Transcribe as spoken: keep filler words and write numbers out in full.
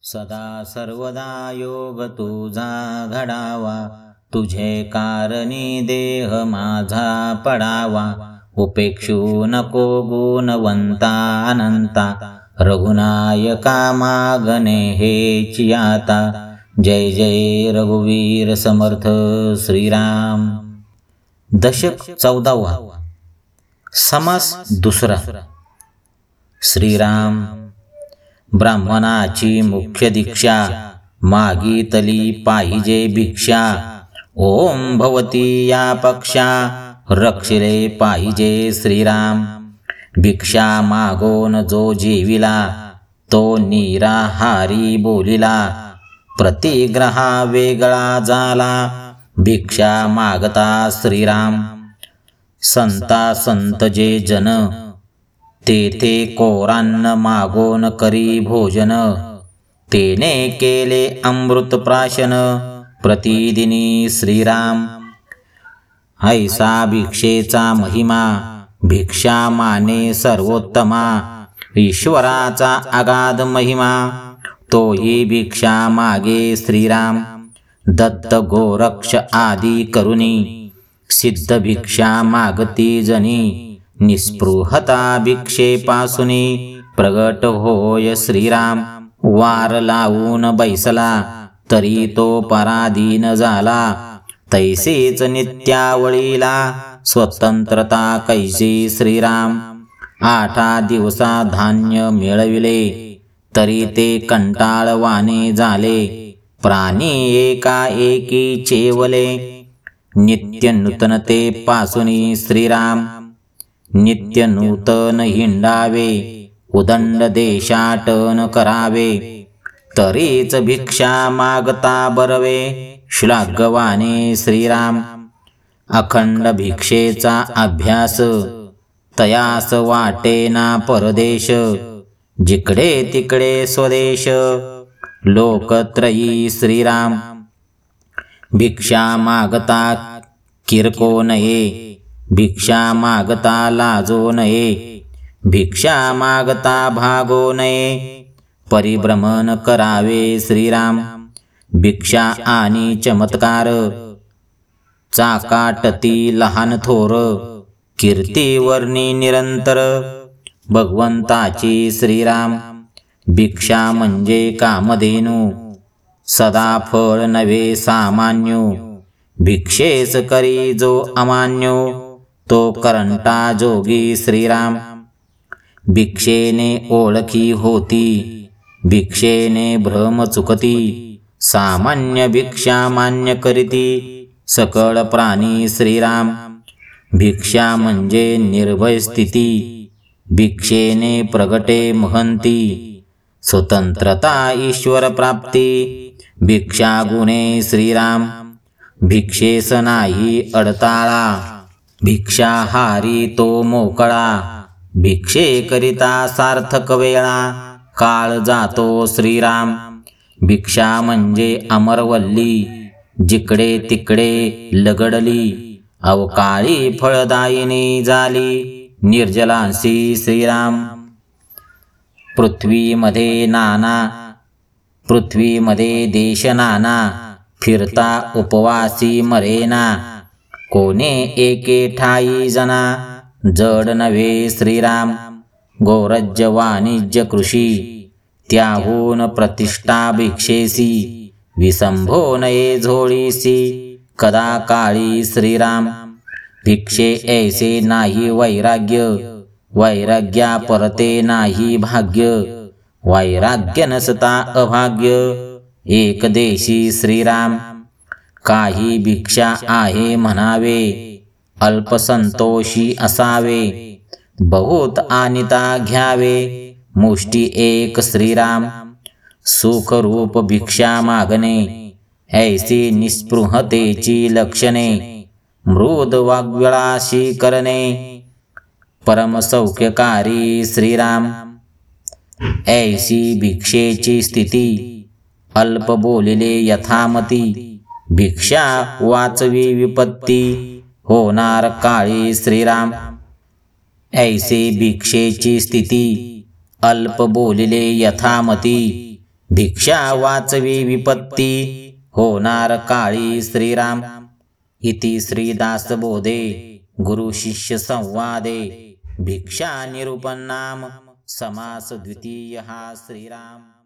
सदा सर्वदा योग तुझा घडावा, तुझे कारणी देह माझा पडावा. उपेक्षू नको गुणवंता अनंता, रघुनायका मागणे हेची आता. जय जय रघुवीर समर्थ श्रीराम. दशक चौदावा. समास दुसरा. श्रीराम. ब्राह्मणाची मुख्य दीक्षा, मागितली पाहिजे भिक्षा. ओम भवती या पक्षा, रक्षिले पाहिजे श्रीराम. भिक्षा मागोन जो जेविला, तो निराहारी बोलिला. प्रतिग्रहा वेगळा झाला, भिक्षा मागता श्रीराम. संता संत जे जन, तेथे कोरान्न मागोन करी भोजन. तेने केले अमृत प्राशन, प्रतिदिनी श्रीराम. ऐसा भिक्षेचा महिमा, भिक्षा माने सर्वोत्तमा. ईश्वराचा अगाध महिमा, तोही भिक्षा मागे श्रीराम. दत्त गोरक्ष आदी करुणी, सिद्ध भिक्षा मागती जनी. निस्पृहता भिक्षेपासुनी, प्रगट होय श्रीराम. वार लावून बैसला, तरी तो पराधीन झाला. तैसेच नित्यावळीला, स्वतंत्रता कैसी श्रीराम. आठा दिवसा धान्य मिळविले, तरी ते कंटाळवाणे झाले. प्राणी एका एकी चेवले, नित्य नूतनते पासुनी श्रीराम. नित्य नूतन हिंडावे, उदंड देशाटन करावे. तरीच भिक्षा मागता बरवे, श्लाघवाने श्रीराम. अखंड भिक्षेचा अभ्यास, तयास वाटेना परदेश. जिकडे तिकडे स्वदेश, लोकत्रयी श्रीराम. भिक्षा मागता किरको नये, भिक्षा मागता लाजो नये. भिक्षा मागता भागो नये, परिभ्रमण करावे श्रीराम. भिक्षा आणि चमत्कार, चाकाटती लहान थोर. कीर्तिवर्णी निरंतर, भगवंताची श्रीराम. भिक्षा म्हणजे कामधेनू, सदा फळ नव्हे सामान्यो. भिक्षेस करी जो अमान्यो, तो करंटा जोगी श्रीराम. भिक्षेने ओळखी होती, भिक्षेने भ्रम चुकती. सामान्य भिक्षा मान्य करीती, सकळ प्राणी श्रीराम. भिक्षा म्हणजे निर्भय स्थिती, भिक्षेने प्रगटे महंती. स्वतंत्रता ईश्वर प्राप्ती, भिक्षा गुणे श्रीराम. भिक्षेस नाही अडताळा, भिक्षा हारी तो मोकळा. भिक्षे करिता सार्थक वेळा, काळ जातो श्रीराम. भिक्षा म्हणजे अमरवल्ली, जिकडे तिकडे लगडली. अवकाळी फळदायिनी झाली, निर्जलांसी श्रीराम. पृथ्वीमध्ये नाना, पृथ्वीमध्ये देश नाना. फिरता उपवासी मरेना, कोणे एके ठाई जना. जड नव्हे श्रीराम, गोरज्य वाणिज्य कृषी. त्याहून प्रतिष्ठा भिक्षेसी, विसंभो नये झोळीसी. कदा काळी श्रीराम. भिक्षे ऐसे नाही वैराग्य, वैराग्या परते नाही भाग्य. वैराग्य नसता अभाग्य, एक देशी श्रीराम. काही भिक्षा आहे म्हणावे, अल्पसंतोषी असावे. बहुत आनिता घ्यावे, मुष्टी एक श्रीराम. सुखरूप भिक्षा मागणे, ऐसी निस्पृहतेची लक्षणे. मृद वाग्विलासी करणे, परमसौख्यकारी श्रीराम. ऐसी भिक्षेची स्थिती, अल्प बोलिले यथामती. भिक्षा वाचवी विपत्ती, होणार काळी श्रीराम. ऐसे भिक्षेची स्थिती, अल्प बोलिले यथामती. भिक्षा वाचवी विपत्ती होणार काळी श्रीराम। इति श्रीदासबोधे गुरु शिष्य संवादे भिक्षा निरूपण नाम समास द्वितीय श्रीराम।